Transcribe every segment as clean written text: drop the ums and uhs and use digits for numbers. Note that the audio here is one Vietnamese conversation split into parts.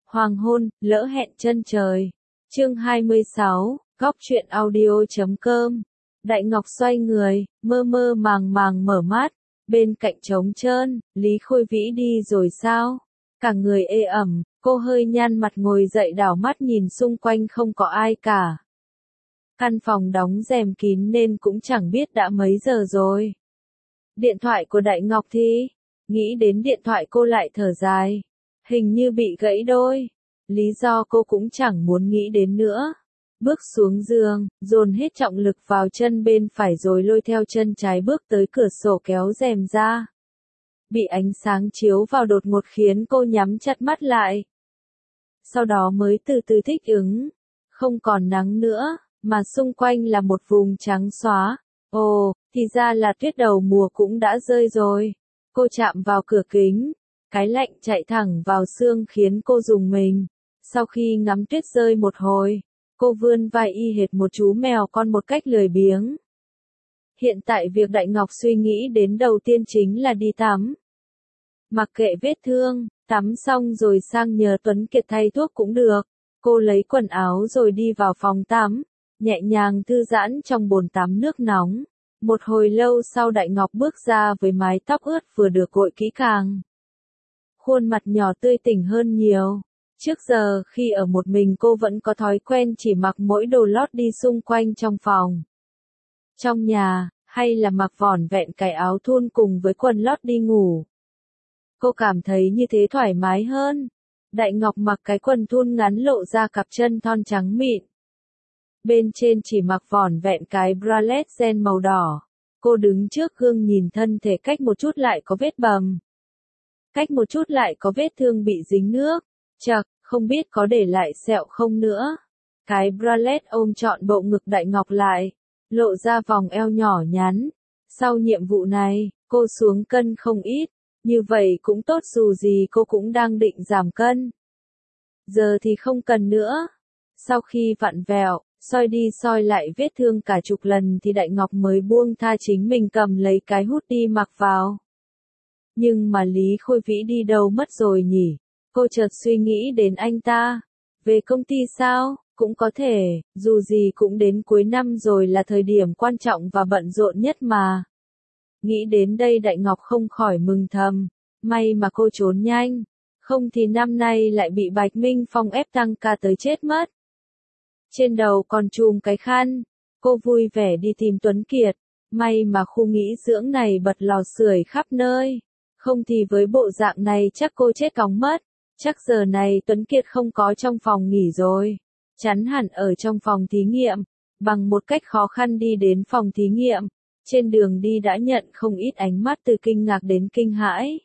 Hoàng hôn, lỡ hẹn chân trời. Chương 26, góc truyện audio.com. Đại Ngọc xoay người, mơ mơ màng màng mở mắt, bên cạnh trống trơn, Lý Khôi Vĩ đi rồi sao? Cả người ê ẩm, cô hơi nhăn mặt ngồi dậy đảo mắt nhìn xung quanh không có ai cả. Căn phòng đóng rèm kín nên cũng chẳng biết đã mấy giờ rồi. Điện thoại của Đại Ngọc thì, nghĩ đến điện thoại cô lại thở dài. Hình như bị gãy đôi. Lý do cô cũng chẳng muốn nghĩ đến nữa. Bước xuống giường, dồn hết trọng lực vào chân bên phải rồi lôi theo chân trái bước tới cửa sổ kéo rèm ra. Bị ánh sáng chiếu vào đột ngột khiến cô nhắm chặt mắt lại. Sau đó mới từ từ thích ứng. Không còn nắng nữa, mà xung quanh là một vùng trắng xóa. Ồ, thì ra là tuyết đầu mùa cũng đã rơi rồi. Cô chạm vào cửa kính. Cái lạnh chạy thẳng vào xương khiến cô rùng mình. Sau khi ngắm tuyết rơi một hồi, cô vươn vai y hệt một chú mèo con một cách lười biếng. Hiện tại việc Đại Ngọc suy nghĩ đến đầu tiên chính là đi tắm. Mặc kệ vết thương, tắm xong rồi sang nhờ Tuấn Kiệt thay thuốc cũng được. Cô lấy quần áo rồi đi vào phòng tắm, nhẹ nhàng thư giãn trong bồn tắm nước nóng. Một hồi lâu sau Đại Ngọc bước ra với mái tóc ướt vừa được gội kỹ càng. Khuôn mặt nhỏ tươi tỉnh hơn nhiều. Trước giờ khi ở một mình cô vẫn có thói quen chỉ mặc mỗi đồ lót đi xung quanh trong phòng. Trong nhà, hay là mặc vỏn vẹn cái áo thun cùng với quần lót đi ngủ. Cô cảm thấy như thế thoải mái hơn. Đại Ngọc mặc cái quần thun ngắn lộ ra cặp chân thon trắng mịn. Bên trên chỉ mặc vỏn vẹn cái bralette ren màu đỏ. Cô đứng trước gương nhìn thân thể cách một chút lại có vết bầm. Cách một chút lại có vết thương bị dính nước. Chậc, không biết có để lại sẹo không nữa. Cái bralette ôm trọn bộ ngực Đại Ngọc lại, lộ ra vòng eo nhỏ nhắn. Sau nhiệm vụ này, cô xuống cân không ít, như vậy cũng tốt dù gì cô cũng đang định giảm cân. Giờ thì không cần nữa. Sau khi vặn vẹo, soi đi soi lại vết thương cả chục lần thì Đại Ngọc mới buông tha chính mình cầm lấy cái hoodie mặc vào. Nhưng mà Lý Khôi Vĩ đi đâu mất rồi nhỉ? Cô chợt suy nghĩ đến anh ta. Về công ty sao? Cũng có thể, dù gì cũng đến cuối năm rồi là thời điểm quan trọng và bận rộn nhất mà. Nghĩ đến đây Đại Ngọc không khỏi mừng thầm. May mà cô trốn nhanh. Không thì năm nay lại bị Bạch Minh Phong ép tăng ca tới chết mất. Trên đầu còn trùm cái khăn. Cô vui vẻ đi tìm Tuấn Kiệt. May mà khu nghỉ dưỡng này bật lò sưởi khắp nơi. Không thì với bộ dạng này chắc cô chết cóng mất. Chắc giờ này Tuấn Kiệt không có trong phòng nghỉ rồi. Chắn hẳn ở trong phòng thí nghiệm. Bằng một cách khó khăn đi đến phòng thí nghiệm. Trên đường đi đã nhận không ít ánh mắt từ kinh ngạc đến kinh hãi.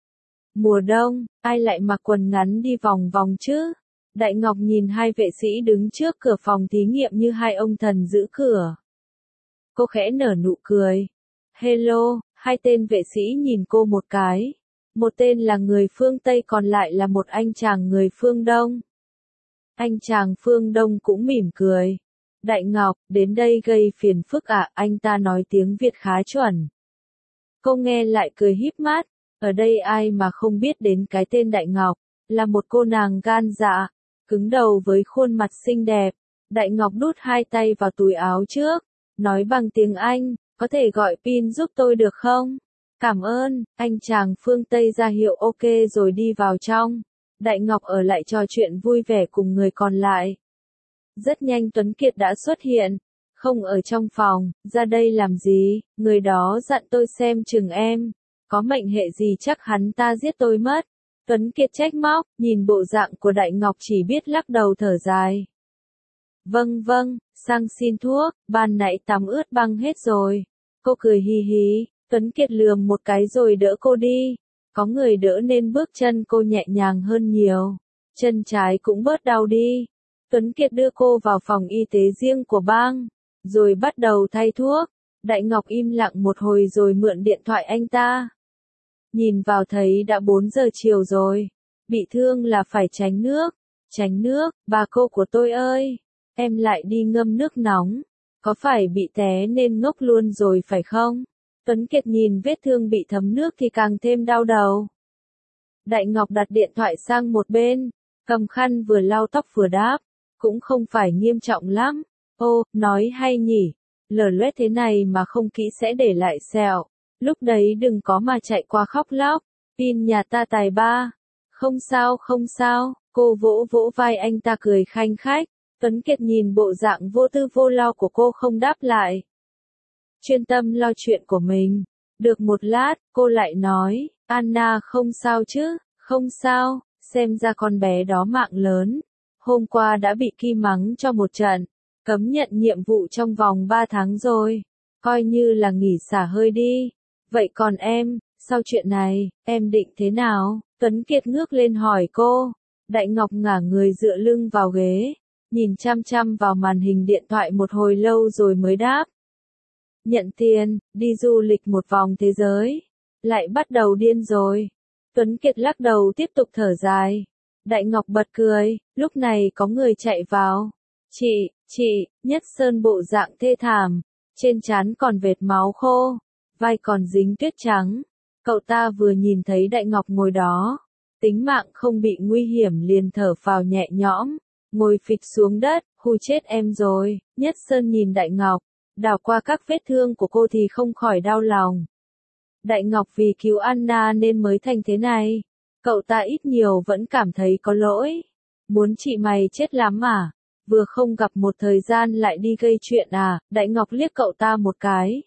Mùa đông, ai lại mặc quần ngắn đi vòng vòng chứ? Đại Ngọc nhìn hai vệ sĩ đứng trước cửa phòng thí nghiệm như hai ông thần giữ cửa. Cô khẽ nở nụ cười. Hello, hai tên vệ sĩ nhìn cô một cái. Một tên là người phương Tây còn lại là một anh chàng người phương Đông. Anh chàng phương Đông cũng mỉm cười. Đại Ngọc, đến đây gây phiền phức à? Anh ta nói tiếng Việt khá chuẩn. Cô nghe lại cười híp mắt. Ở đây ai mà không biết đến cái tên Đại Ngọc, là một cô nàng gan dạ, cứng đầu với khuôn mặt xinh đẹp. Đại Ngọc đút hai tay vào túi áo trước, nói bằng tiếng Anh, có thể gọi pin giúp tôi được không? Cảm ơn, anh chàng phương Tây ra hiệu ok rồi đi vào trong. Đại Ngọc ở lại trò chuyện vui vẻ cùng người còn lại. Rất nhanh Tuấn Kiệt đã xuất hiện, không ở trong phòng, ra đây làm gì, người đó dặn tôi xem chừng em. Có mệnh hệ gì chắc hắn ta giết tôi mất. Tuấn Kiệt trách móc, nhìn bộ dạng của Đại Ngọc chỉ biết lắc đầu thở dài. Vâng, sang xin thuốc, ban nãy tắm ướt băng hết rồi. Cô cười hì hì, Tuấn Kiệt lườm một cái rồi đỡ cô đi. Có người đỡ nên bước chân cô nhẹ nhàng hơn nhiều. Chân trái cũng bớt đau đi. Tuấn Kiệt đưa cô vào phòng y tế riêng của bang, rồi bắt đầu thay thuốc. Đại Ngọc im lặng một hồi rồi mượn điện thoại anh ta. Nhìn vào thấy đã 4 giờ chiều rồi. Bị thương là phải tránh nước. Tránh nước, bà cô của tôi ơi. Em lại đi ngâm nước nóng. Có phải bị té nên ngốc luôn rồi phải không? Tuấn Kiệt nhìn vết thương bị thấm nước thì càng thêm đau đầu. Đại Ngọc đặt điện thoại sang một bên. cầm khăn vừa lau tóc vừa đáp, cũng không phải nghiêm trọng lắm. Ô, nói hay nhỉ, lở loét thế này mà không kỹ sẽ để lại sẹo. Lúc đấy đừng có mà chạy qua khóc lóc, pin nhà ta tài ba. Không sao không sao, cô vỗ vỗ vai anh ta cười khanh khách. Tuấn Kiệt nhìn bộ dạng vô tư vô lo của cô không đáp lại. Chuyên tâm lo chuyện của mình. Được một lát, cô lại nói, Anna không sao chứ, không sao, xem ra con bé đó mạng lớn. Hôm qua đã bị Kim mắng cho một trận, cấm nhận nhiệm vụ trong vòng 3 tháng rồi. Coi như là nghỉ xả hơi đi. Vậy còn em, sau chuyện này, em định thế nào? Tuấn Kiệt ngước lên hỏi cô. Đại Ngọc ngả người dựa lưng vào ghế, nhìn chăm chăm vào màn hình điện thoại một hồi lâu rồi mới đáp. Nhận tiền, đi du lịch một vòng thế giới. Lại bắt đầu điên rồi. Tuấn Kiệt lắc đầu tiếp tục thở dài. Đại Ngọc bật cười, lúc này có người chạy vào. Chị, Nhất Sơn bộ dạng thê thảm, trên trán còn vệt máu khô, vai còn dính tuyết trắng. Cậu ta vừa nhìn thấy Đại Ngọc ngồi đó, tính mạng không bị nguy hiểm liền thở phào nhẹ nhõm, ngồi phịch xuống đất, hù chết em rồi. Nhất Sơn nhìn Đại Ngọc, đảo qua các vết thương của cô thì không khỏi đau lòng. Đại Ngọc vì cứu Anna nên mới thành thế này. Cậu ta ít nhiều vẫn cảm thấy có lỗi. Muốn chị mày chết lắm à? Vừa không gặp một thời gian lại đi gây chuyện à? Đại Ngọc liếc cậu ta một cái.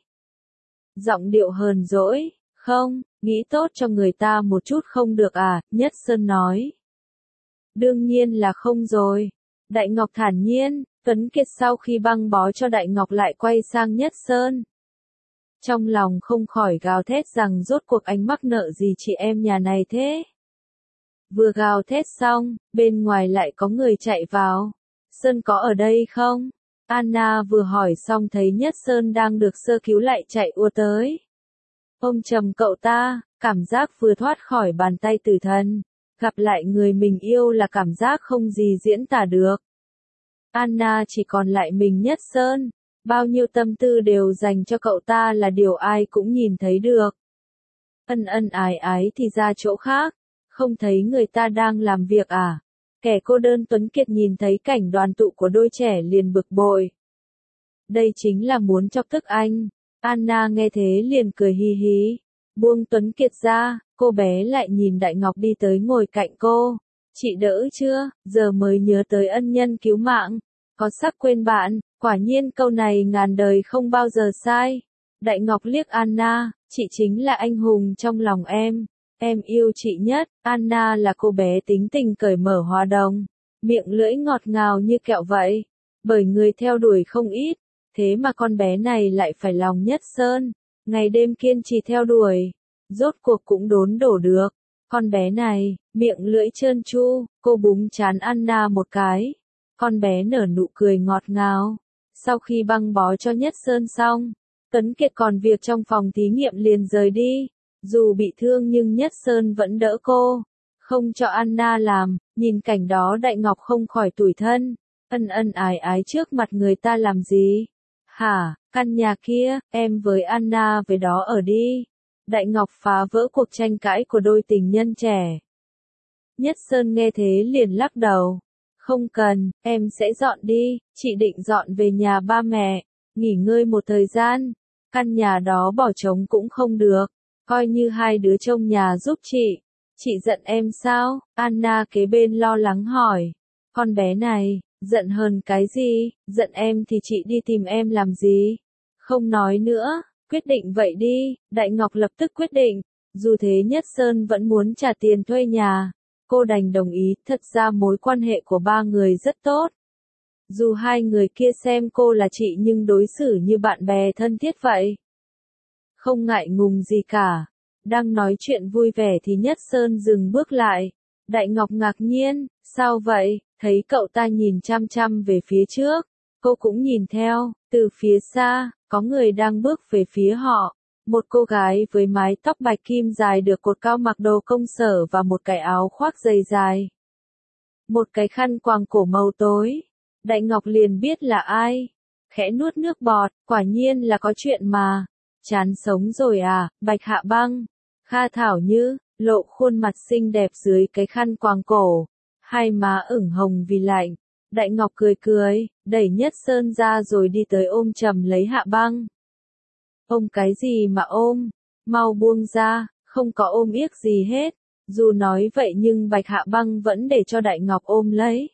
Giọng điệu hờn dỗi. Không, nghĩ tốt cho người ta một chút không được à? Nhất Sơn nói. Đương nhiên là không rồi. Đại Ngọc thản nhiên. Tuấn Kiệt sau khi băng bó cho Đại Ngọc lại quay sang Nhất Sơn. Trong lòng không khỏi gào thét rằng rốt cuộc anh mắc nợ gì chị em nhà này thế. Vừa gào thét xong, bên ngoài lại có người chạy vào. Sơn có ở đây không? Anna vừa hỏi xong thấy Nhất Sơn đang được sơ cứu lại chạy ùa tới. Ôm chầm cậu ta, cảm giác vừa thoát khỏi bàn tay tử thần. Gặp lại người mình yêu là cảm giác không gì diễn tả được. Anna chỉ còn lại mình Nhất Sơn. Bao nhiêu tâm tư đều dành cho cậu ta là điều ai cũng nhìn thấy được. Ân ân ái ái thì ra chỗ khác. Không thấy người ta đang làm việc à? Kẻ cô đơn Tuấn Kiệt nhìn thấy cảnh đoàn tụ của đôi trẻ liền bực bội. Đây chính là muốn chọc tức anh. Anna nghe thế liền cười hi hí. Buông Tuấn Kiệt ra, cô bé lại nhìn Đại Ngọc đi tới ngồi cạnh cô. Chị đỡ chưa? Giờ mới nhớ tới ân nhân cứu mạng. Có sắc quên bạn, quả nhiên câu này ngàn đời không bao giờ sai. Đại Ngọc liếc Anna, chị chính là anh hùng trong lòng em. Em yêu chị nhất. Anna là cô bé tính tình cởi mở hòa đồng, miệng lưỡi ngọt ngào như kẹo vậy. Bởi người theo đuổi không ít, thế mà con bé này lại phải lòng Nhất Sơn, ngày đêm kiên trì theo đuổi, rốt cuộc cũng đốn đổ được. Con bé này, miệng lưỡi trơn tru, cô búng trán Anna một cái. Con bé nở nụ cười ngọt ngào. Sau khi băng bó cho Nhất Sơn xong, Tuấn Kiệt còn việc trong phòng thí nghiệm liền rời đi. Dù bị thương nhưng Nhất Sơn vẫn đỡ cô, không cho Anna làm. Nhìn cảnh đó Đại Ngọc không khỏi tủi thân. Ân ân ái ái trước mặt người ta làm gì? Hả, căn nhà kia, em với Anna về đó ở đi. Đại Ngọc phá vỡ cuộc tranh cãi của đôi tình nhân trẻ. Nhất Sơn nghe thế liền lắc đầu. Không cần, em sẽ dọn đi, chị định dọn về nhà ba mẹ, nghỉ ngơi một thời gian. Căn nhà đó bỏ trống cũng không được, coi như hai đứa trông nhà giúp chị. Chị giận em sao? Anna kế bên lo lắng hỏi. Con bé này, giận hơn cái gì? Giận em thì chị đi tìm em làm gì? Không nói nữa, quyết định vậy đi. Đại Ngọc lập tức quyết định, dù thế Nhất Sơn vẫn muốn trả tiền thuê nhà. Cô đành đồng ý, thật ra mối quan hệ của ba người rất tốt. Dù hai người kia xem cô là chị nhưng đối xử như bạn bè thân thiết vậy. Không ngại ngùng gì cả. Đang nói chuyện vui vẻ thì Nhất Sơn dừng bước lại. Đại Ngọc ngạc nhiên, sao vậy? Thấy cậu ta nhìn chăm chăm về phía trước. Cô cũng nhìn theo, từ phía xa, có người đang bước về phía họ. Một cô gái với mái tóc bạch kim dài được cột cao mặc đồ công sở và một cái áo khoác dày dài. Một cái khăn quàng cổ màu tối. Đại Ngọc liền biết là ai. Khẽ nuốt nước bọt, quả nhiên là có chuyện mà. Chán sống rồi à, Bạch Hạ Băng. Kha Thảo Như, lộ khuôn mặt xinh đẹp dưới cái khăn quàng cổ. hai má ửng hồng vì lạnh. Đại Ngọc cười cười, đẩy Nhất Sơn ra rồi đi tới ôm chầm lấy Hạ Băng. Ôm cái gì mà ôm, mau buông ra, không có ôm yếc gì hết. Dù nói vậy nhưng Bạch Hạ Băng vẫn để cho Đại Ngọc ôm lấy.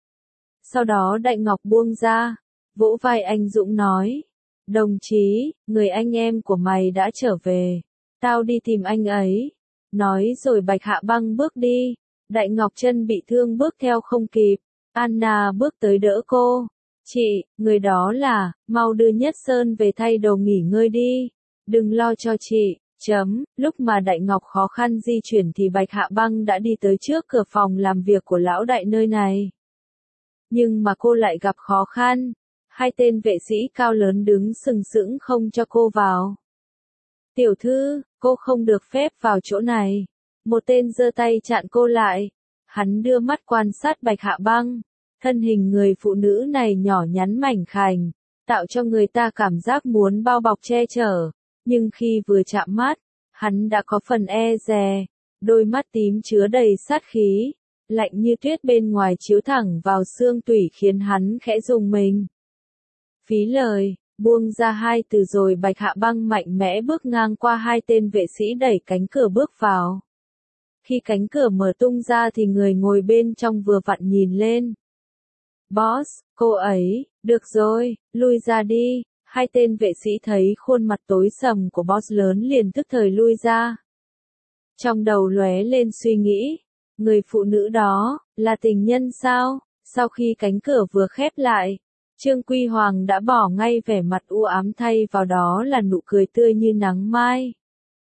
Sau đó Đại Ngọc buông ra, vỗ vai anh Dũng nói, đồng chí, người anh em của mày đã trở về, tao đi tìm anh ấy. Nói rồi Bạch Hạ Băng bước đi, Đại Ngọc chân bị thương bước theo không kịp, Anna bước tới đỡ cô. Chị, người đó là, mau đưa Nhất Sơn về thay đồ nghỉ ngơi đi, đừng lo cho chị. Lúc mà Đại Ngọc khó khăn di chuyển thì Bạch Hạ Băng đã đi tới trước cửa phòng làm việc của lão đại nơi này. Nhưng mà cô lại gặp khó khăn, hai tên vệ sĩ cao lớn đứng sừng sững không cho cô vào. Tiểu thư, cô không được phép vào chỗ này. Một tên giơ tay chặn cô lại. Hắn đưa mắt quan sát Bạch Hạ Băng. Thân hình người phụ nữ này nhỏ nhắn mảnh khảnh, tạo cho người ta cảm giác muốn bao bọc che chở. Nhưng khi vừa chạm mắt, hắn đã có phần e dè. Đôi mắt tím chứa đầy sát khí, lạnh như tuyết bên ngoài chiếu thẳng vào xương tủy khiến hắn khẽ rùng mình. Phí lời, buông ra hai từ rồi Bạch Hạ Băng mạnh mẽ bước ngang qua hai tên vệ sĩ đẩy cánh cửa bước vào. Khi cánh cửa mở tung ra thì người ngồi bên trong vừa vặn nhìn lên. Boss, cô ấy, được rồi, lui ra đi. Hai tên vệ sĩ thấy khuôn mặt tối sầm của boss lớn liền tức thời lui ra. Trong đầu lóe lên suy nghĩ, người phụ nữ đó, là tình nhân sao? Sau khi cánh cửa vừa khép lại, Trương Quy Hoàng đã bỏ ngay vẻ mặt u ám thay vào đó là nụ cười tươi như nắng mai.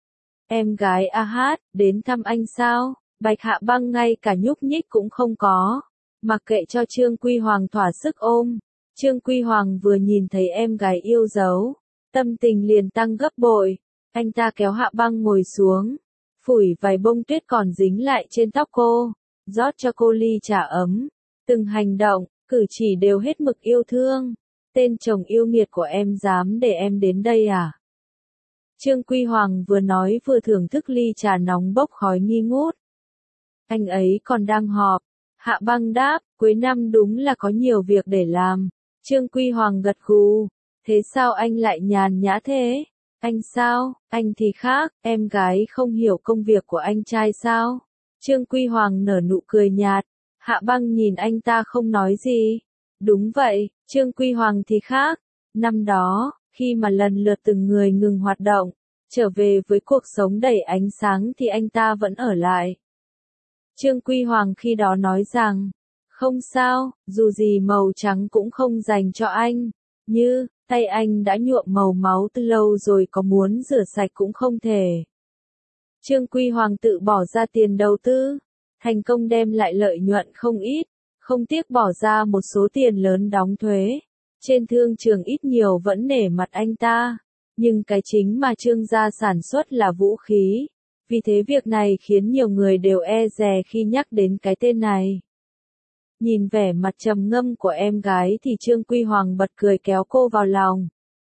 Em gái A Hát, đến thăm anh sao? Bạch Hạ Băng ngay cả nhúc nhích cũng không có. Mặc kệ cho Trương Quy Hoàng thỏa sức ôm. Trương Quy Hoàng vừa nhìn thấy em gái yêu dấu, tâm tình liền tăng gấp bội. Anh ta kéo Hạ Băng ngồi xuống, phủi vài bông tuyết còn dính lại trên tóc cô, rót cho cô ly trà ấm. Từng hành động, cử chỉ đều hết mực yêu thương. Tên chồng yêu nghiệt của em dám để em đến đây à? Trương Quy Hoàng vừa nói vừa thưởng thức ly trà nóng bốc khói nghi ngút. Anh ấy còn đang họp. Hạ Băng đáp, cuối năm đúng là có nhiều việc để làm. Trương Quy Hoàng gật gù. Thế sao anh lại nhàn nhã thế? Anh sao? Anh thì khác, em gái không hiểu công việc của anh trai sao? Trương Quy Hoàng nở nụ cười nhạt. Hạ Băng nhìn anh ta không nói gì. Đúng vậy, Trương Quy Hoàng thì khác. Năm đó, khi mà lần lượt từng người ngừng hoạt động, trở về với cuộc sống đầy ánh sáng thì anh ta vẫn ở lại. Trương Quy Hoàng khi đó nói rằng, không sao, dù gì màu trắng cũng không dành cho anh. Như, tay anh đã nhuộm màu máu từ lâu rồi có muốn rửa sạch cũng không thể. Trương Quy Hoàng tự bỏ ra tiền đầu tư, thành công đem lại lợi nhuận không ít, không tiếc bỏ ra một số tiền lớn đóng thuế. Trên thương trường ít nhiều vẫn nể mặt anh ta, nhưng cái chính mà Trương gia sản xuất là vũ khí. Vì thế việc này khiến nhiều người đều e dè khi nhắc đến cái tên này. Nhìn vẻ mặt trầm ngâm của em gái thì Trương Quy Hoàng bật cười kéo cô vào lòng.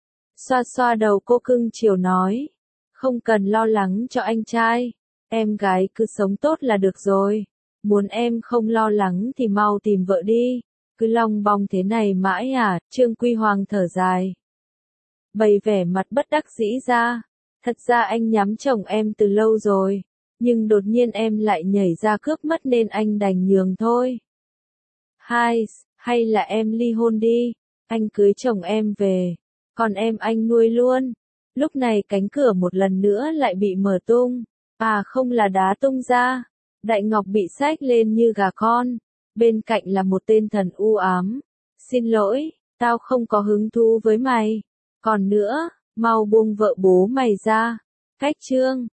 Xoa xoa đầu cô cưng chiều nói, không cần lo lắng cho anh trai, em gái cứ sống tốt là được rồi. Muốn em không lo lắng thì mau tìm vợ đi, cứ long bong thế này mãi à? Trương Quy Hoàng thở dài, bày vẻ mặt bất đắc dĩ ra. Thật ra anh nhắm chồng em từ lâu rồi, nhưng đột nhiên em lại nhảy ra cướp mất nên anh đành nhường thôi. Hay là em ly hôn đi, anh cưới chồng em về, còn em anh nuôi luôn. Lúc này cánh cửa một lần nữa lại bị mở tung, à không là đá tung ra. Đại Ngọc bị xách lên như gà con, bên cạnh là một tên thần u ám. Xin lỗi, tao không có hứng thú với mày. Còn nữa, mau buông vợ bố mày ra. Cách Trương